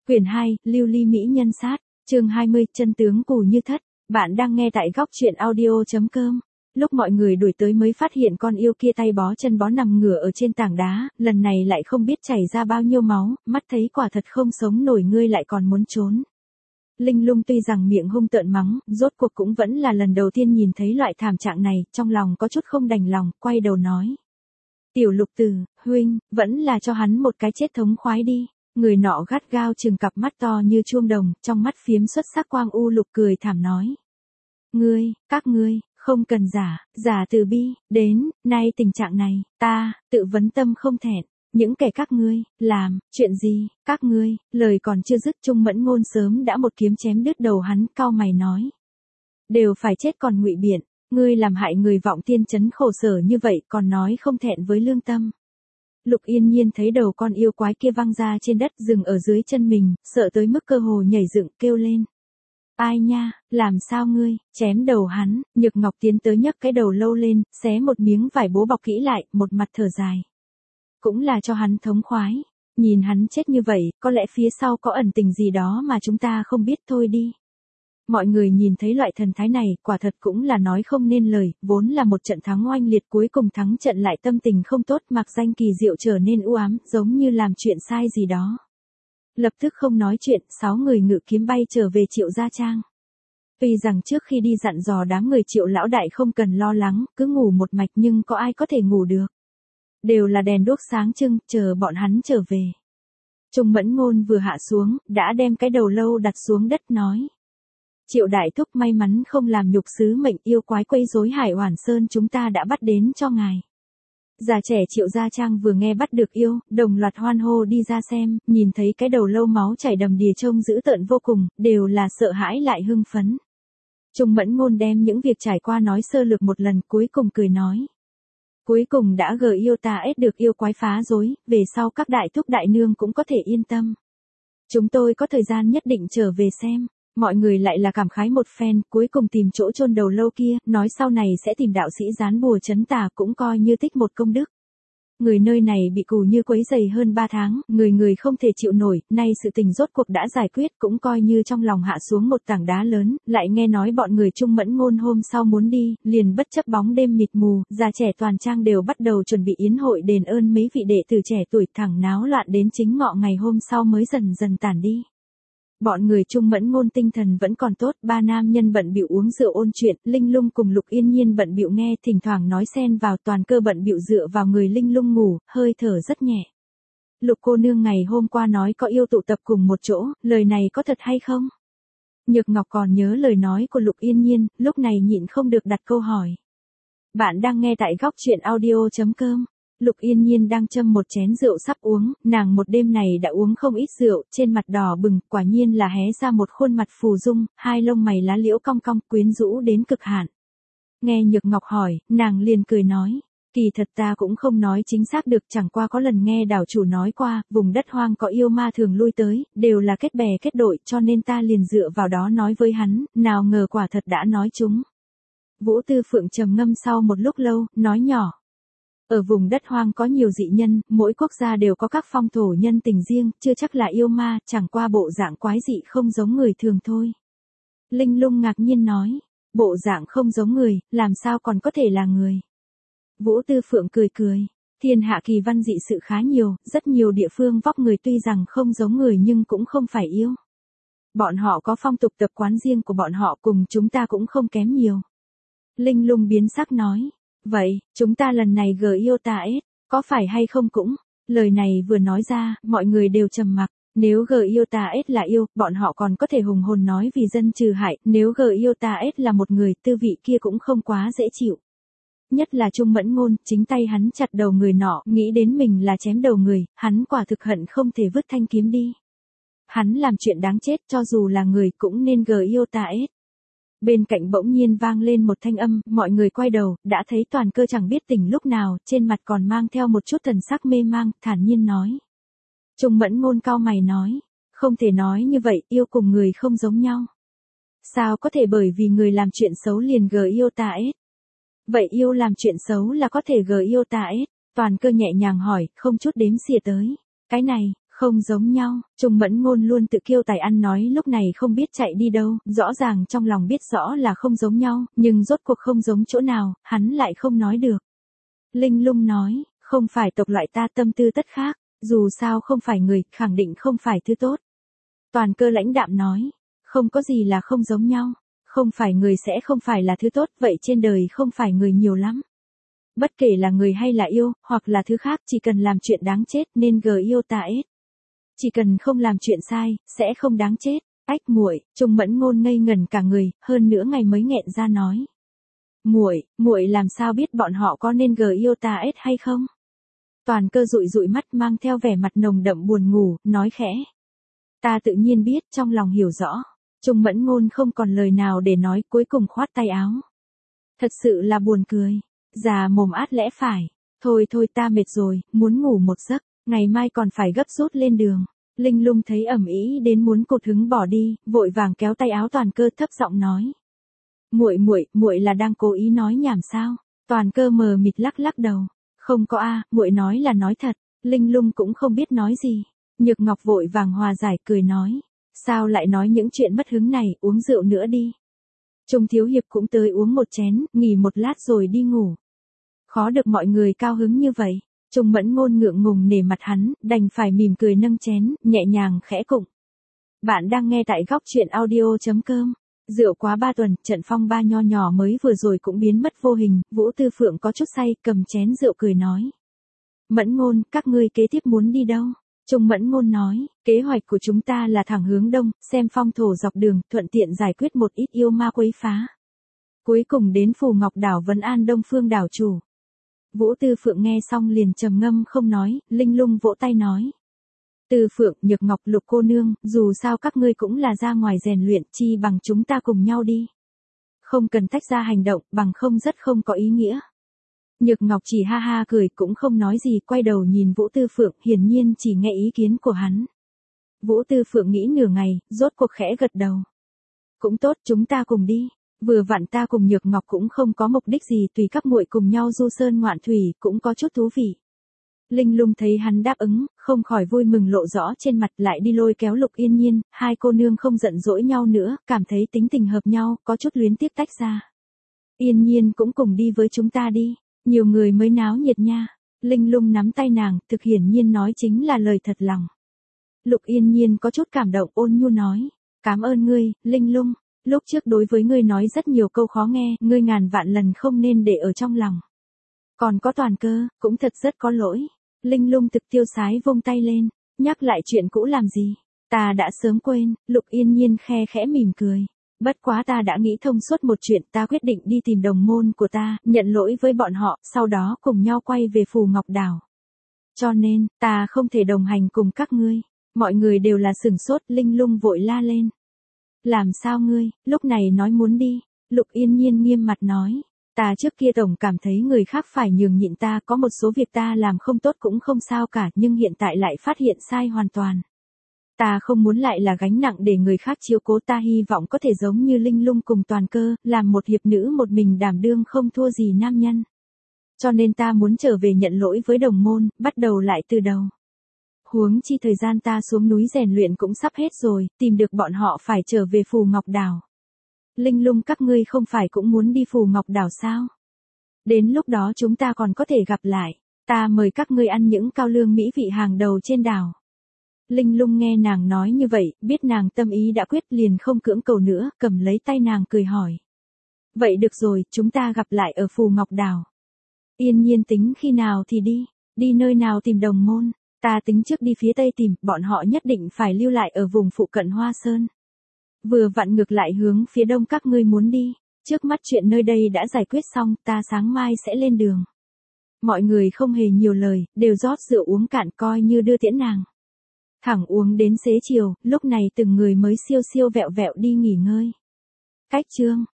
Quyển 2, Lưu Ly Mỹ Nhân Sát, chương 20, chân tướng Cù Như Thất. Bạn đang nghe tại góc truyện audio.com. Lúc mọi người đuổi tới mới phát hiện con yêu kia tay bó chân bó nằm ngửa ở trên tảng đá, lần này lại không biết chảy ra bao nhiêu máu, mắt thấy quả thật không sống nổi, ngươi lại còn muốn trốn. Linh Lung tuy rằng miệng hung tợn mắng, rốt cuộc cũng vẫn là lần đầu tiên nhìn thấy loại thảm trạng này, trong lòng có chút không đành lòng, quay đầu nói. Tiểu Lục Tử, huynh, vẫn là cho hắn một cái chết thống khoái đi. Người nọ gắt gao trừng cặp mắt to như chuông đồng, trong mắt phiếm xuất sắc quang u lục, cười thảm nói. Các ngươi, không cần giả từ bi, đến, nay tình trạng này, ta, tự vấn tâm không thẹn. Những kẻ các ngươi, làm, chuyện gì, các ngươi, lời còn chưa dứt Trung Mẫn Ngôn sớm đã một kiếm chém đứt đầu hắn, cau mày nói. Đều phải chết còn ngụy biện, ngươi làm hại người Vọng Tiên Trấn khổ sở như vậy còn nói không thẹn với lương tâm. Lục Yên Nhiên thấy đầu con yêu quái kia văng ra trên đất, dừng ở dưới chân mình, sợ tới mức cơ hồ nhảy dựng, kêu lên. Ai nha, làm sao ngươi, chém đầu hắn. Nhược Ngọc tiến tới nhấc cái đầu lâu lên, xé một miếng vải bố bọc kỹ lại, một mặt thở dài. Cũng là cho hắn thống khoái, nhìn hắn chết như vậy, có lẽ phía sau có ẩn tình gì đó mà chúng ta không biết, thôi đi. Mọi người nhìn thấy loại thần thái này, quả thật cũng là nói không nên lời, vốn là một trận thắng oanh liệt, cuối cùng thắng trận lại tâm tình không tốt, mặc danh kỳ diệu trở nên u ám, giống như làm chuyện sai gì đó. Lập tức không nói chuyện, 6 người ngự kiếm bay trở về Triệu Gia Trang. Tuy rằng trước khi đi dặn dò đám người Triệu lão đại không cần lo lắng, cứ ngủ một mạch, nhưng có ai có thể ngủ được. Đều là đèn đuốc sáng trưng, chờ bọn hắn trở về. Trung Mẫn Ngôn vừa hạ xuống, đã đem cái đầu lâu đặt xuống đất nói. Triệu đại thúc, may mắn không làm nhục sứ mệnh, yêu quái quấy rối Hải Oản Sơn chúng ta đã bắt đến cho ngài. Già trẻ Triệu Gia Trang vừa nghe bắt được yêu, đồng loạt hoan hô đi ra xem, nhìn thấy cái đầu lâu máu chảy đầm đìa trông dữ tợn vô cùng, đều là sợ hãi lại hưng phấn. Trung Mẫn Ngôn đem những việc trải qua nói sơ lược một lần, cuối cùng cười nói. Cuối cùng đã yêu ta ết được yêu quái phá rối, về sau các đại thúc đại nương cũng có thể yên tâm. Chúng tôi có thời gian nhất định trở về xem. Mọi người lại là cảm khái một phen, cuối cùng tìm chỗ chôn đầu lâu kia, nói sau này sẽ tìm đạo sĩ dán bùa trấn tà, cũng coi như tích một công đức. Người nơi này bị Cù Như quấy rầy hơn 3 tháng, người không thể chịu nổi, nay sự tình rốt cuộc đã giải quyết, cũng coi như trong lòng hạ xuống một tảng đá lớn, lại nghe nói bọn người Trung Mẫn Ngôn hôm sau muốn đi, liền bất chấp bóng đêm mịt mù, già trẻ toàn trang đều bắt đầu chuẩn bị yến hội đền ơn mấy vị đệ tử trẻ tuổi, thẳng náo loạn đến chính ngọ ngày hôm sau mới dần dần tản đi. Bọn người Trung Mẫn Ngôn tinh thần vẫn còn tốt, 3 nam nhân bận bịu uống rượu ôn chuyện, Linh Lung cùng Lục Yên Nhiên bận bịu nghe, thỉnh thoảng nói xen vào, toàn cơ bận bịu dựa vào người Linh Lung ngủ, hơi thở rất nhẹ. Lục cô nương ngày hôm qua nói có yêu tụ tập cùng một chỗ, lời này có thật hay không? Nhược Ngọc còn nhớ lời nói của Lục Yên Nhiên, lúc này nhịn không được đặt câu hỏi. Bạn đang nghe tại góc truyện audio.com. Lục Yên Nhiên đang châm một chén rượu sắp uống, nàng một đêm này đã uống không ít rượu, trên mặt đỏ bừng, quả nhiên là hé ra một khuôn mặt phù dung, hai lông mày lá liễu cong cong, quyến rũ đến cực hạn. Nghe Nhược Ngọc hỏi, nàng liền cười nói, kỳ thật ta cũng không nói chính xác được, chẳng qua có lần nghe đảo chủ nói qua, vùng đất hoang có yêu ma thường lui tới, đều là kết bè kết đội, cho nên ta liền dựa vào đó nói với hắn, nào ngờ quả thật đã nói chúng. Vũ Tư Phượng trầm ngâm sau một lúc lâu, nói nhỏ. Ở vùng đất hoang có nhiều dị nhân, mỗi quốc gia đều có các phong thổ nhân tình riêng, chưa chắc là yêu ma, chẳng qua bộ dạng quái dị không giống người thường thôi. Linh Lung ngạc nhiên nói, bộ dạng không giống người, làm sao còn có thể là người. Vũ Tư Phượng cười cười, thiên hạ kỳ văn dị sự khá nhiều, rất nhiều địa phương vóc người tuy rằng không giống người nhưng cũng không phải yêu. Bọn họ có phong tục tập quán riêng của bọn họ, cùng chúng ta cũng không kém nhiều. Linh Lung biến sắc nói. Vậy, chúng ta lần này yêu ta ết, có phải hay không cũng? Lời này vừa nói ra, mọi người đều trầm mặc. Nếu yêu ta ết là yêu, bọn họ còn có thể hùng hồn nói vì dân trừ hại, nếu yêu ta ết là một người, tư vị kia cũng không quá dễ chịu. Nhất là Trung Mẫn Ngôn, chính tay hắn chặt đầu người nọ, nghĩ đến mình là chém đầu người, hắn quả thực hận không thể vứt thanh kiếm đi. Hắn làm chuyện đáng chết, cho dù là người cũng nên yêu ta ết. Bên cạnh bỗng nhiên vang lên một thanh âm, mọi người quay đầu, đã thấy Toàn Cơ chẳng biết tỉnh lúc nào, trên mặt còn mang theo một chút thần sắc mê mang, thản nhiên nói. Trung Mẫn Ngôn cau mày nói, không thể nói như vậy, yêu cùng người không giống nhau. Sao có thể bởi vì người làm chuyện xấu liền yêu ta ết? Vậy yêu làm chuyện xấu là có thể yêu ta ết? Toàn Cơ nhẹ nhàng hỏi, không chút đếm xỉa tới. Cái này, Không giống nhau, Trùng Mẫn Ngôn luôn tự kiêu tài ăn nói lúc này không biết chạy đi đâu, rõ ràng trong lòng biết rõ là không giống nhau, nhưng rốt cuộc không giống chỗ nào, hắn lại không nói được. Linh Lung nói, không phải tộc loại ta tâm tư tất khác, dù sao không phải người, khẳng định không phải thứ tốt. Toàn Cơ lãnh đạm nói, không có gì là không giống nhau, không phải người sẽ không phải là thứ tốt, vậy trên đời không phải người nhiều lắm. Bất kể là người hay là yêu, hoặc là thứ khác, chỉ cần làm chuyện đáng chết nên yêu ta ết. Chỉ cần không làm chuyện sai, sẽ không đáng chết. Ách muội, Trùng Mẫn Ngôn ngây ngần cả người, hơn nữa ngày mới nghẹn ra nói. Muội làm sao biết bọn họ có nên yêu ta ết hay không? Toàn Cơ dụi dụi mắt mang theo vẻ mặt nồng đậm buồn ngủ, nói khẽ. Ta tự nhiên biết, trong lòng hiểu rõ. Trùng Mẫn Ngôn không còn lời nào để nói, cuối cùng khoát tay áo. Thật sự là buồn cười. Già mồm át lẽ phải. Thôi ta mệt rồi, muốn ngủ một giấc, ngày mai còn phải gấp rút lên đường. Linh Lung thấy ầm ĩ đến muốn cột hứng bỏ đi, vội vàng kéo tay áo Toàn Cơ thấp giọng nói. Muội là đang cố ý nói nhảm sao? Toàn Cơ mờ mịt lắc đầu. Không có a, muội nói là nói thật. Linh Lung cũng không biết nói gì. Nhược Ngọc vội vàng hòa giải cười nói. Sao lại nói những chuyện mất hứng này, uống rượu nữa đi. Trung Thiếu Hiệp cũng tới uống một chén, nghỉ một lát rồi đi ngủ. Khó được mọi người cao hứng như vậy. Trùng Mẫn Ngôn ngượng ngùng nể mặt hắn, đành phải mỉm cười nâng chén, nhẹ nhàng khẽ cụng. Bạn đang nghe tại góc truyện audio.com. Rượu quá 3 tuần, trận phong ba nho nhỏ mới vừa rồi cũng biến mất vô hình, Vũ Tư Phượng có chút say, cầm chén rượu cười nói. Mẫn Ngôn, các ngươi kế tiếp muốn đi đâu? Trùng Mẫn Ngôn nói, kế hoạch của chúng ta là thẳng hướng đông, xem phong thổ dọc đường, thuận tiện giải quyết một ít yêu ma quấy phá. Cuối cùng đến Phù Ngọc Đảo vấn an Đông Phương đảo chủ. Vũ Tư Phượng nghe xong liền trầm ngâm không nói, Linh Lung vỗ tay nói. Tư Phượng, Nhược Ngọc, Lục cô nương, dù sao các ngươi cũng là ra ngoài rèn luyện, chi bằng chúng ta cùng nhau đi. Không cần tách ra hành động, bằng không rất không có ý nghĩa. Nhược Ngọc chỉ ha ha cười cũng không nói gì, quay đầu nhìn Vũ Tư Phượng, hiển nhiên chỉ nghe ý kiến của hắn. Vũ Tư Phượng nghĩ nửa ngày, rốt cuộc khẽ gật đầu. Cũng tốt, chúng ta cùng đi. Vừa vặn ta cùng Nhược Ngọc cũng không có mục đích gì, tùy các muội cùng nhau du sơn ngoạn thủy, cũng có chút thú vị. Linh Lung thấy hắn đáp ứng, không khỏi vui mừng lộ rõ trên mặt, lại đi lôi kéo Lục Yên Nhiên, hai cô nương không giận dỗi nhau nữa, cảm thấy tính tình hợp nhau, có chút luyến tiếc tách ra. Yên Nhiên cũng cùng đi với chúng ta đi, nhiều người mới náo nhiệt nha. Linh Lung nắm tay nàng, thực hiển nhiên nói chính là lời thật lòng. Lục Yên Nhiên có chút cảm động, ôn nhu nói, cảm ơn ngươi, Linh Lung. Lúc trước đối với ngươi nói rất nhiều câu khó nghe, ngươi ngàn vạn lần không nên để ở trong lòng. Còn có Toàn Cơ, cũng thật rất có lỗi. Linh Lung thực tiêu sái vung tay lên, nhắc lại chuyện cũ làm gì. Ta đã sớm quên, Lục Yên Nhiên khe khẽ mỉm cười. Bất quá ta đã nghĩ thông suốt một chuyện, ta quyết định đi tìm đồng môn của ta, nhận lỗi với bọn họ, sau đó cùng nhau quay về Phù Ngọc Đảo. Cho nên, ta không thể đồng hành cùng các ngươi. Mọi người đều là sửng sốt, Linh Lung vội la lên. Làm sao ngươi, lúc này nói muốn đi? Lục Yên Nhiên nghiêm mặt nói. Ta trước kia tổng cảm thấy người khác phải nhường nhịn ta, có một số việc ta làm không tốt cũng không sao cả, nhưng hiện tại lại phát hiện sai hoàn toàn. Ta không muốn lại là gánh nặng để người khác chiếu cố, ta hy vọng có thể giống như Linh Lung cùng Toàn Cơ, làm một hiệp nữ một mình đảm đương không thua gì nam nhân. Cho nên ta muốn trở về nhận lỗi với đồng môn, bắt đầu lại từ đầu. Huống chi thời gian ta xuống núi rèn luyện cũng sắp hết rồi, tìm được bọn họ phải trở về Phù Ngọc Đảo. Linh Lung các ngươi không phải cũng muốn đi Phù Ngọc Đảo sao? Đến lúc đó chúng ta còn có thể gặp lại, ta mời các ngươi ăn những cao lương mỹ vị hàng đầu trên đảo. Linh Lung nghe nàng nói như vậy, biết nàng tâm ý đã quyết liền không cưỡng cầu nữa, cầm lấy tay nàng cười hỏi. Vậy được rồi, chúng ta gặp lại ở Phù Ngọc Đảo. Yên Nhiên tính khi nào thì đi nơi nào tìm đồng môn, ta tính trước đi phía tây tìm, bọn họ nhất định phải lưu lại ở vùng phụ cận Hoa Sơn. Vừa vặn ngược lại hướng phía đông các ngươi muốn đi, trước mắt chuyện nơi đây đã giải quyết xong, ta sáng mai sẽ lên đường. Mọi người không hề nhiều lời, đều rót rượu uống cạn coi như đưa tiễn nàng. Thẳng uống đến xế chiều, lúc này từng người mới siêu vẹo vẹo đi nghỉ ngơi. Cách chương